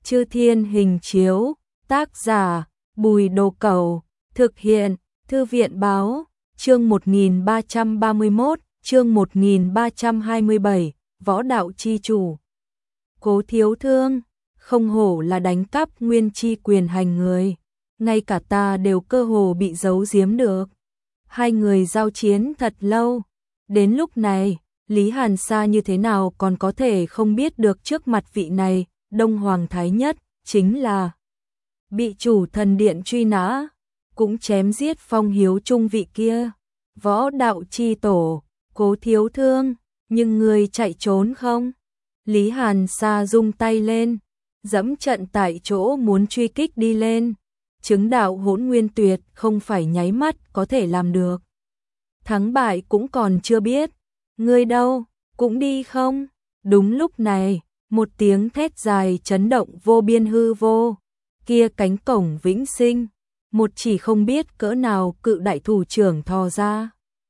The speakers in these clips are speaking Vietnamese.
Chư Thiên Hình Chiếu, tác giả Bùi Đồ Cẩu, thực hiện Thư viện Báo, chương 1331, chương 1327, Võ Đạo Chi Chủ. Cố Thiếu Thương, không hổ là đánh cắp nguyên chi quyền hành người, ngay cả ta đều cơ hồ bị giấu giếm được. Hai người giao chiến thật lâu, đến lúc này, Lý Hàn Sa như thế nào còn có thể không biết được trước mặt vị này, Đông Hoàng Thái Nhất, chính là bị Chủ Thần Điện truy nã, cũng chém giết Phong Hiếu Trung vị kia, Võ Đạo Chi Tổ, Cố Thiếu Thương, nhưng người chạy trốn không? Lý Hàn Sa rung tay lên, dẫm trận tại chỗ muốn truy kích đi lên, chứng đạo Hỗn Nguyên Tuyệt không phải nháy mắt có thể làm được. Thắng bại cũng còn chưa biết, ngươi đâu, cũng đi không? Đúng lúc này, một tiếng thét dài chấn động vô biên hư vô, kia cánh cổng vĩnh sinh, một chỉ không biết cỡ nào cự đại thủ trưởng thò ra.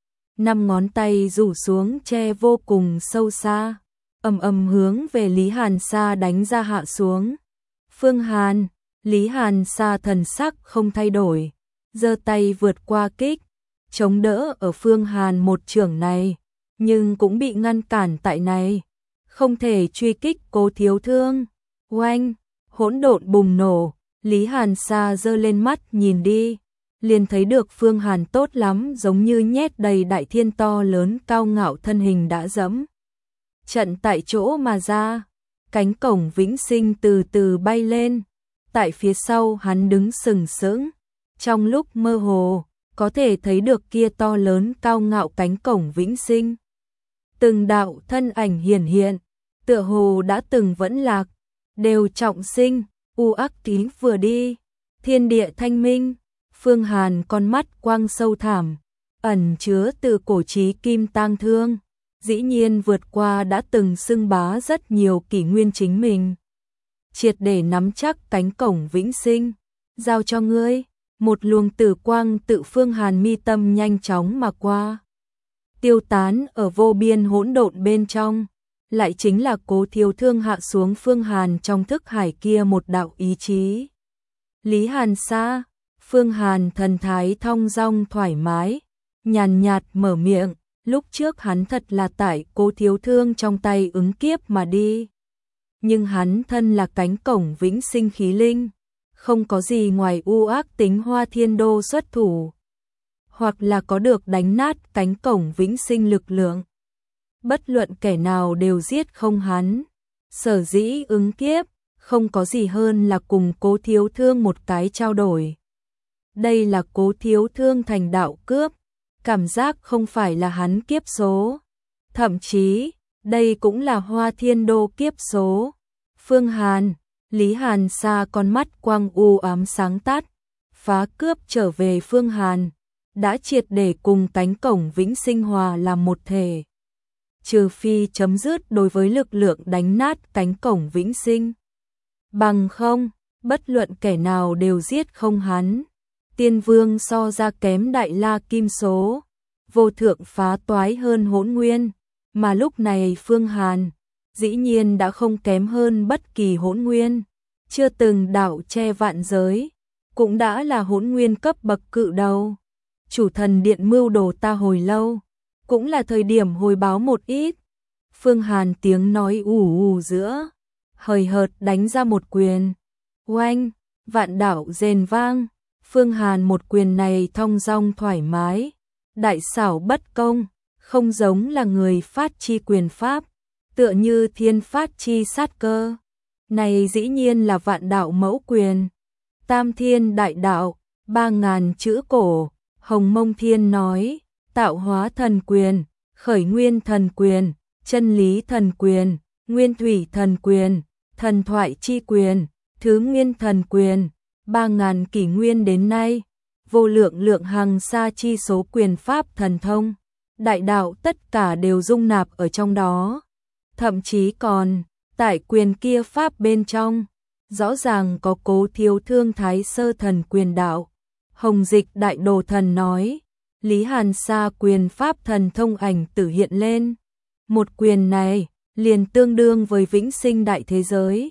5 ngón tay rủ xuống che vô cùng sâu xa, ầm ầm hướng về Lý Hàn Sa đánh ra hạ xuống. Phương Hàn, Lý Hàn Sa thần sắc không thay đổi, giơ tay vượt qua kích, chống đỡ ở Phương Hàn một chưởng này, nhưng cũng bị ngăn cản tại này, không thể truy kích Cố Thiếu Thương. Oanh, hỗn độn bùng nổ, Lý Hàn Sa giơ lên mắt nhìn đi, liền thấy được Phương Hàn tốt lắm giống như nhét đầy đại thiên to lớn cao ngạo thân hình đã dẫm trận tại chỗ mà ra, cánh cổng vĩnh sinh từ từ bay lên, tại phía sau hắn đứng sừng sững, trong lúc mơ hồ, có thể thấy được kia to lớn cao ngạo cánh cổng vĩnh sinh. Từng đạo thân ảnh hiển hiện, tựa hồ đã từng vẫn lạc, đều trọng sinh, u ác ký vừa đi, thiên địa thanh minh, Phương Hàn con mắt quang sâu thẳm, ẩn chứa từ cổ chí kim tang thương, dĩ nhiên vượt qua đã từng xưng bá rất nhiều kỷ nguyên chính mình. Triệt để nắm chắc cánh cổng vĩnh sinh, giao cho ngươi, một luồng tử quang tự Phương Hàn mi tâm nhanh chóng mà qua, tiêu tán ở vô biên hỗn độn bên trong, lại chính là Cố Thiếu Thương hạ xuống Phương Hàn trong thức hải kia một đạo ý chí. Lý Hàn Sa, Phương Hàn thần thái thong dong thoải mái, nhàn nhạt mở miệng, lúc trước hắn thật là tại Cố Thiếu Thương trong tay ứng kiếp mà đi. Nhưng hắn thân là cánh cổng vĩnh sinh khí linh, không có gì ngoài u ác tính Hoa Thiên Đô xuất thủ, hoặc là có được đánh nát cánh cổng vĩnh sinh lực lượng. Bất luận kẻ nào đều giết không hắn. Sở dĩ ứng kiếp, không có gì hơn là cùng Cố Thiếu Thương một cái trao đổi. Đây là Cố Thiếu Thương thành đạo cướp, cảm giác không phải là hắn kiếp số. Thậm chí, đây cũng là Hoa Thiên Đô kiếp số. Phương Hàn, Lý Hàn Sa con mắt quang u ám sáng tắt, phá cướp trở về Phương Hàn, đã triệt để cùng cánh cổng vĩnh sinh hòa làm một thể. Trừ phi chấm dứt đối với lực lượng đánh nát cánh cổng vĩnh sinh. Bằng không, bất luận kẻ nào đều giết không hắn. Tiên Vương so ra kém Đại La Kim số, vô thượng phá toái hơn Hỗn Nguyên, mà lúc này Phương Hàn dĩ nhiên đã không kém hơn bất kỳ Hỗn Nguyên, chưa từng đảo che vạn giới, cũng đã là Hỗn Nguyên cấp bậc cự đầu. Chủ Thần Điện mưu đồ ta hồi lâu, cũng là thời điểm hồi báo một ít. Phương Hàn tiếng nói ù ù giữa, hời hợt đánh ra một quyền. Oanh, vạn đảo rền vang, Phương Hàn một quyền này thong dong thoải mái, đại xảo bất công, không giống là người phát chi quyền pháp, tựa như thiên phát chi sát cơ. Này dĩ nhiên là vạn đạo mẫu quyền, tam thiên đại đạo, 3000 chữ cổ. Hồng Mông Thiên nói, tạo hóa thần quyền, khởi nguyên thần quyền, chân lý thần quyền, nguyên thủy thần quyền, thần thoại chi quyền, thứ nguyên thần quyền, 3000 kỷ nguyên đến nay, vô lượng lượng hằng sa chi số quyền pháp thần thông, đại đạo tất cả đều dung nạp ở trong đó. Thậm chí còn, tại quyền kia pháp bên trong, rõ ràng có Cố Thiếu Thương Thái Sơ thần quyền đạo. Hồng Dịch Đại Đồ Thần nói, Lý Hàn Sa quyền pháp thần thông ảnh tử hiện lên. Một quyền này, liền tương đương với vĩnh sinh đại thế giới.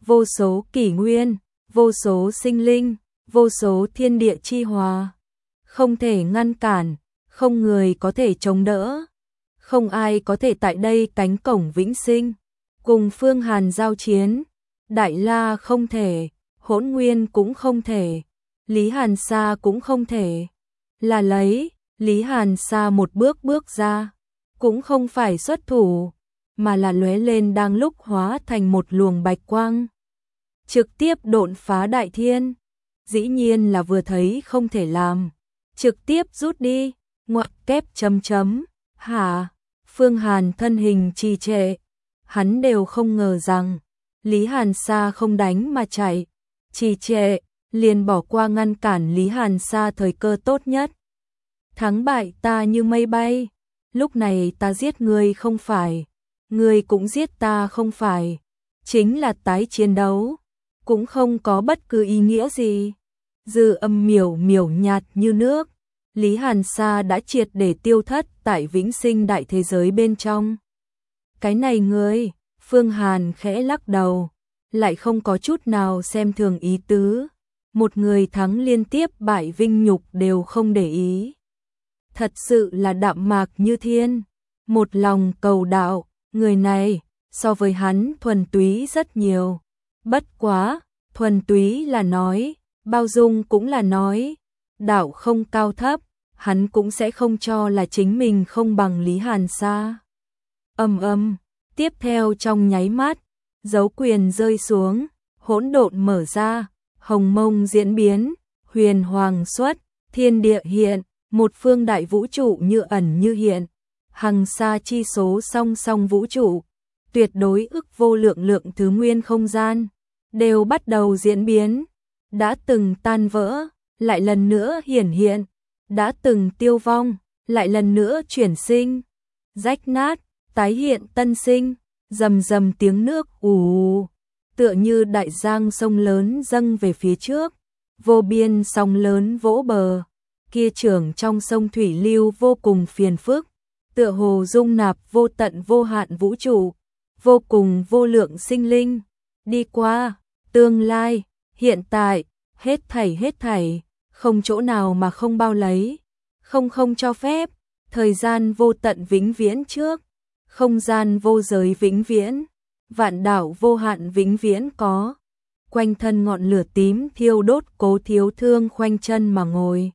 vô số kỷ nguyên, vô số sinh linh, vô số thiên địa chi hòa. Không thể ngăn cản, không người có thể chống đỡ. Không ai có thể tại đây cánh cổng vĩnh sinh, cùng Phương Hàn giao chiến. Đại La không thể, Hỗn Nguyên cũng không thể, Lý Hàn Sa cũng không thể. Là lấy, Lý Hàn Sa một bước bước ra, cũng không phải xuất thủ, mà là lóe lên đang lúc hóa thành một luồng bạch quang. Trực tiếp độn phá đại thiên, dĩ nhiên là vừa thấy không thể làm. Trực tiếp rút đi, ngoặc kép chấm chấm, hả? Phương Hàn thân hình trì trệ, hắn đều không ngờ rằng Lý Hàn Sa không đánh mà chạy, trì trệ, liền bỏ qua ngăn cản Lý Hàn Sa thời cơ tốt nhất. Thắng bại ta như mây bay, lúc này ta giết ngươi không phải, ngươi cũng giết ta không phải, chính là tái chiến đấu, cũng không có bất cứ ý nghĩa gì. Dư âm miểu miểu nhạt như nước, Lý Hàn Sa đã triệt để tiêu thất tại vĩnh sinh đại thế giới bên trong. Cái này ngươi, Phương Hàn khẽ lắc đầu, lại không có chút nào xem thường ý tứ. Một người thắng liên tiếp bại vinh nhục đều không để ý. Thật sự là đạm mạc như thiên, một lòng cầu đạo, người này, so với hắn thuần túy rất nhiều. Bất quá, thuần túy là nói, bao dung cũng là nói, đạo không cao thấp, hắn cũng sẽ không cho là chính mình không bằng Lý Hàn Sa. Tiếp theo trong nháy mắt, dấu quyền rơi xuống, hỗn độn mở ra, hồng mông diễn biến, huyền hoàng xuất, thiên địa hiện, một phương đại vũ trụ như ẩn như hiện, hằng sa chi số song song vũ trụ, tuyệt đối ức vô lượng lượng thứ nguyên không gian, đều bắt đầu diễn biến, đã từng tan vỡ, lại lần nữa hiển hiện, đã từng tiêu vong, lại lần nữa chuyển sinh, rách nát, tái hiện tân sinh, rầm rầm tiếng nước ù, tựa như đại giang sông lớn dâng về phía trước, vô biên sóng lớn vỗ bờ, kia trưởng trong sông thủy lưu vô cùng phiền phức, tựa hồ dung nạp vô tận vô hạn vũ trụ, vô cùng vô lượng sinh linh, đi qua, tương lai, hiện tại, hết thảy, không chỗ nào mà không bao lấy, không cho phép, thời gian vô tận vĩnh viễn trước, không gian vô giới vĩnh viễn, vạn đảo vô hạn vĩnh viễn có. Quanh thân ngọn lửa tím thiêu đốt, Cố Thiếu Thương khoanh chân mà ngồi.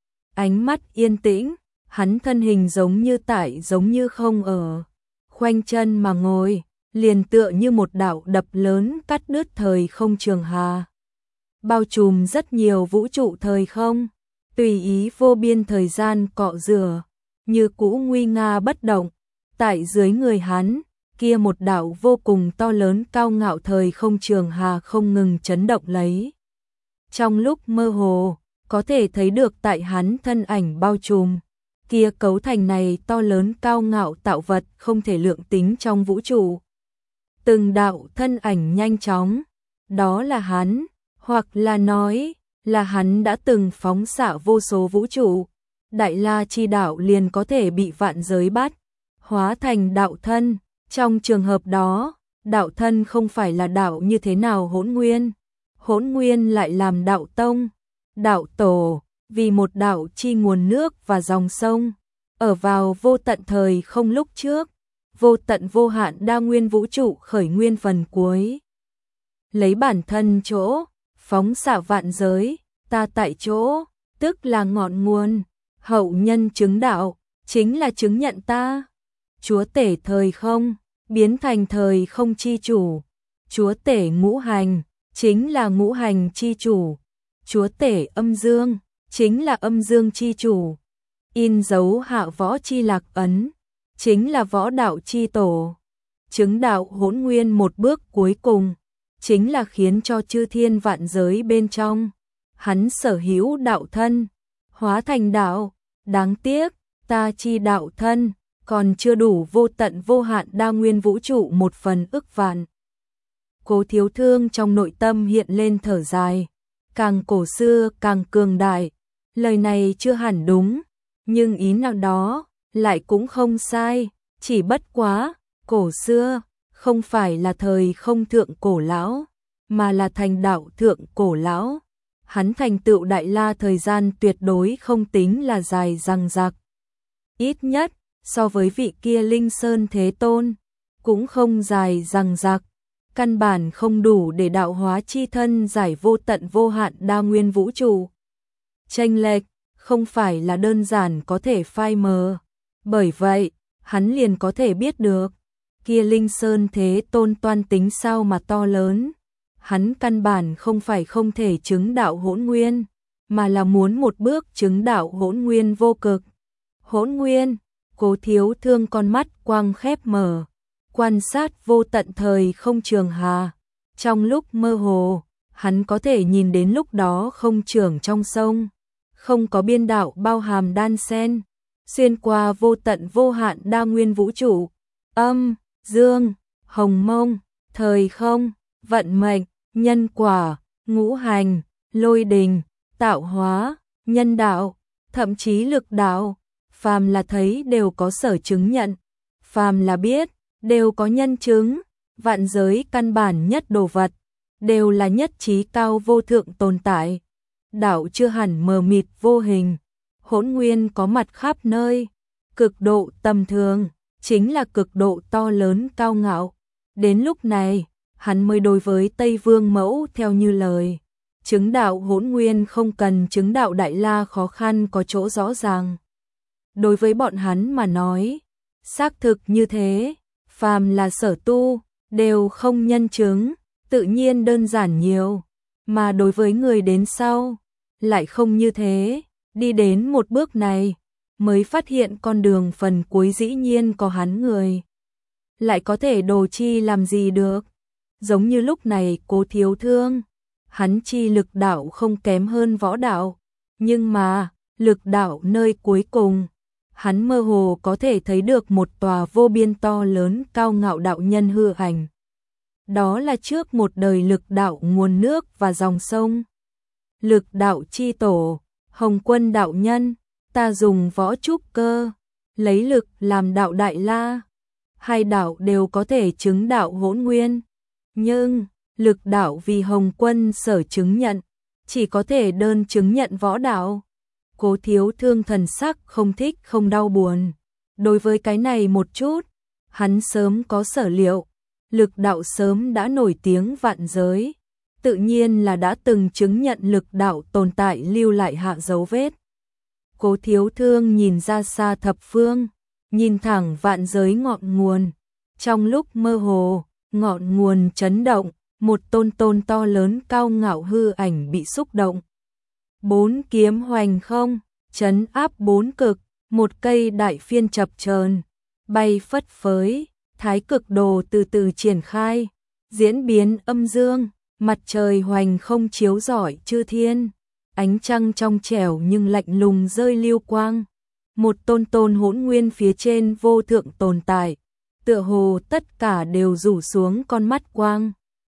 Ánh mắt yên tĩnh, hắn thân hình giống như tại giống như không ở. Khoanh chân mà ngồi, liền tựa như một đạo đập lớn cắt đứt thời không trường hà. Bao trùm rất nhiều vũ trụ thời không, tùy ý vô biên thời gian cọ rửa, như cũ nguy nga bất động. Tại dưới người hắn, kia một đạo vô cùng to lớn cao ngạo thời không trường hà không ngừng chấn động lấy. Trong lúc mơ hồ, có thể thấy được tại hắn thân ảnh bao trùm, kia cấu thành này to lớn cao ngạo tạo vật không thể lượng tính trong vũ trụ. Từng đạo thân ảnh nhanh chóng, đó là hắn, hoặc là nói, là hắn đã từng phóng xạ vô số vũ trụ. Đại La chi đạo liền có thể bị vạn giới bắt, hóa thành đạo thân. Trong trường hợp đó, đạo thân không phải là đạo như thế nào hỗn nguyên lại làm đạo tông, đạo tổ, vì một đạo chi nguồn nước và dòng sông, ở vào vô tận thời không lúc trước, vô tận vô hạn đa nguyên vũ trụ khởi nguyên phần cuối. Lấy bản thân chỗ, phóng xạ vạn giới, ta tại chỗ, tức là ngọn nguồn, hậu nhân chứng đạo, chính là chứng nhận ta. Chúa tể thời không, biến thành thời không chi chủ. Chúa tể ngũ hành, chính là ngũ hành chi chủ. Chúa tể âm dương, chính là âm dương chi chủ. In dấu hạ võ chi lạc ấn, chính là võ đạo chi tổ. Chứng đạo hỗn nguyên một bước cuối cùng, chính là khiến cho chư thiên vạn giới bên trong, hắn sở hữu đạo thân, hóa thành đạo. Đáng tiếc, ta chi đạo thân, còn chưa đủ vô tận vô hạn đa nguyên vũ trụ một phần ức vạn. Cố Thiếu Thương trong nội tâm hiện lên thở dài, càng cổ xưa càng cường đại, lời này chưa hẳn đúng, nhưng ý nào đó lại cũng không sai, chỉ bất quá, cổ xưa không phải là thời không thượng cổ lão, mà là thành đạo thượng cổ lão. Hắn thành tựu Đại La thời gian tuyệt đối không tính là dài dằng dặc. Ít nhất, so với vị kia Linh Sơn Thế Tôn, cũng không dài dằng dặc, căn bản không đủ để đạo hóa chi thân giải vô tận vô hạn đa nguyên vũ trụ. Chênh lệch không phải là đơn giản có thể phai mờ, bởi vậy, hắn liền có thể biết được, kia Linh Sơn Thế Tôn toan tính sao mà to lớn. Hắn căn bản không phải không thể chứng đạo hỗn nguyên, mà là muốn một bước chứng đạo hỗn nguyên vô cực. Hỗn nguyên, Cố Thiếu Thương con mắt quang khép mở, quan sát vô tận thời không trường hà. Trong lúc mơ hồ, hắn có thể nhìn đến lúc đó không trường trong sông, không có biên đạo bao hàm đan sen, xuyên qua vô tận vô hạn đa nguyên vũ trụ, âm, dương, hồng mông, thời không, vận mệnh, nhân quả, ngũ hành, lôi đình, tạo hóa, nhân đạo, thậm chí lực đạo, phàm là thấy đều có sở chứng nhận, phàm là biết, đều có nhân chứng, vạn giới căn bản nhất đồ vật, đều là nhất trí cao vô thượng tồn tại. Đạo chưa hẳn mờ mịt vô hình, hỗn nguyên có mặt khắp nơi, cực độ tầm thường, chính là cực độ to lớn cao ngạo. Đến lúc này, hắn mới đối với Tây Vương Mẫu theo như lời, chứng đạo hỗn nguyên không cần chứng đạo Đại La khó khăn có chỗ rõ ràng. Đối với bọn hắn mà nói, xác thực như thế, phàm là sở tu, đều không nhân chứng, tự nhiên đơn giản nhiều, mà đối với người đến sau, lại không như thế, đi đến một bước này, mới phát hiện con đường phần cuối dĩ nhiên có hắn người. Lại có thể đồ chi làm gì được, giống như lúc này Cố Thiếu Thương, hắn chi lực đạo không kém hơn võ đạo, nhưng mà, lực đạo nơi cuối cùng, hắn mơ hồ có thể thấy được một tòa vô biên to lớn cao ngạo đạo nhân hư ảnh. Đó là trước một đời lực đạo nguồn nước và dòng sông. Lực đạo chi tổ, Hồng Quân đạo nhân, ta dùng võ trúc cơ, lấy lực làm đạo Đại La. Hai đạo đều có thể chứng đạo hỗn nguyên, nhưng lực đạo vì Hồng Quân sở chứng nhận, chỉ có thể đơn chứng nhận võ đạo. Cố Thiếu Thương thần sắc không thích không đau buồn. Đối với cái này một chút, hắn sớm có sở liệu, lực đạo sớm đã nổi tiếng vạn giới, tự nhiên là đã từng chứng nhận lực đạo tồn tại lưu lại hạ dấu vết. Cố Thiếu Thương nhìn ra xa thập phương, nhìn thẳng vạn giới ngọn nguồn, trong lúc mơ hồ, ngọn nguồn chấn động, một tôn tôn to lớn cao ngạo hư ảnh bị xúc động. Bốn kiếm hoành không, chấn áp bốn cực, một cây đại phiên chập chờn, bay phất phới, thái cực đồ từ từ triển khai, diễn biến âm dương, mặt trời hoành không chiếu rọi chư thiên, ánh trăng trong trẻo nhưng lạnh lùng rơi lưu quang. Một tôn tôn hỗn nguyên phía trên vô thượng tồn tại, tựa hồ tất cả đều rủ xuống con mắt quang.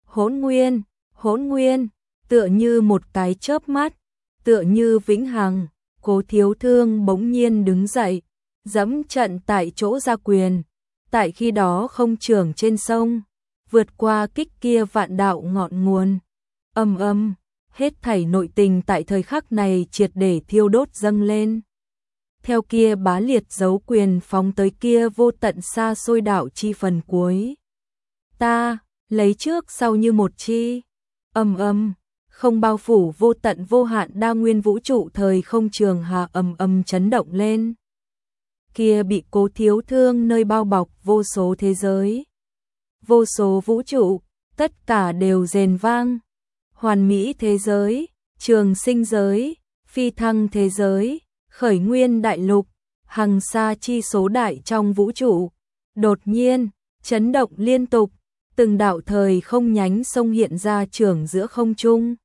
Hỗn nguyên, tựa như một cái chớp mắt, tựa như vĩnh hằng. Cố Thiếu Thương bỗng nhiên đứng dậy, dẫm trận tại chỗ ra quyền, tại khi đó không trưởng trên sông, vượt qua kích kia vạn đạo ngọn nguồn. Hết thảy nội tình tại thời khắc này triệt để thiêu đốt dâng lên. Theo kia bá liệt dấu quyền phóng tới kia vô tận xa xôi đạo chi phần cuối. Ta, lấy trước sau như một chi. Không bao phủ vô tận vô hạn đa nguyên vũ trụ thời không trường hà chấn động lên. Kia bị Cố Thiếu Thương nơi bao bọc vô số thế giới, vô số vũ trụ, tất cả đều rền vang. Hoàn mỹ thế giới, trường sinh giới, phi thăng thế giới, khởi nguyên đại lục, hằng sa chi số đại trong vũ trụ, đột nhiên, chấn động liên tục, từng đạo thời không nhánh sông hiện ra trường giữa không trung.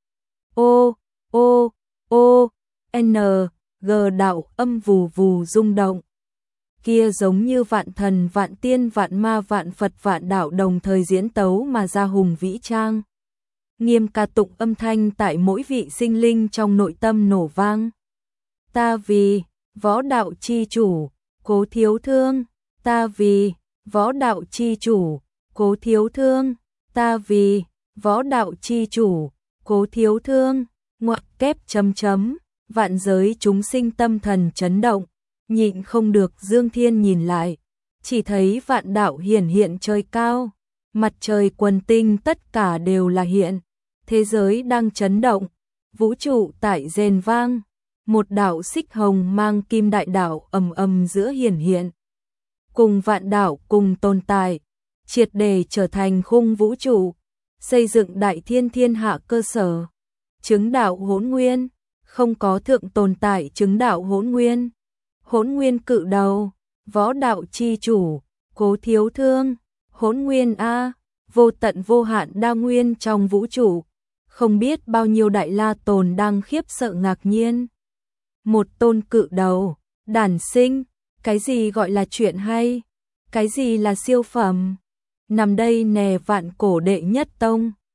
G đạo âm vù vù rung động. Kia giống như vạn thần, vạn tiên, vạn ma, vạn Phật, vạn đạo đồng thời diễn tấu mà ra hùng vĩ trang. Nghiêm ca tụng âm thanh tại mỗi vị sinh linh trong nội tâm nổ vang. Ta vì võ đạo chi chủ, Cố Thiếu Thương, ta vì võ đạo chi chủ, Cố Thiếu Thương, ta vì võ đạo chi chủ, Cố Thiếu Thương, ngoặc kép chấm chấm, vạn giới chúng sinh tâm thần chấn động, nhịn không được Dương Thiên nhìn lại, chỉ thấy vạn đạo hiển hiện trời cao, mặt trời quần tinh tất cả đều là hiện, thế giới đang chấn động, vũ trụ tại rền vang, một đạo xích hồng mang kim đại đạo ầm ầm giữa hiển hiện, cùng vạn đạo cùng tồn tại, triệt để trở thành khung vũ trụ, xây dựng đại thiên thiên hạ cơ sở, chứng đạo hỗn nguyên, không có thượng tồn tại chứng đạo hỗn nguyên cự đầu, võ đạo chi chủ, Cố Thiếu Thương, hỗn nguyên a, vô tận vô hạn đa nguyên trong vũ trụ, không biết bao nhiêu đại la tồn đang khiếp sợ ngạc nhiên. Một tôn cự đầu, đản sinh, cái gì gọi là chuyện hay, cái gì là siêu phẩm, nằm đây nè vạn cổ đệ nhất tông.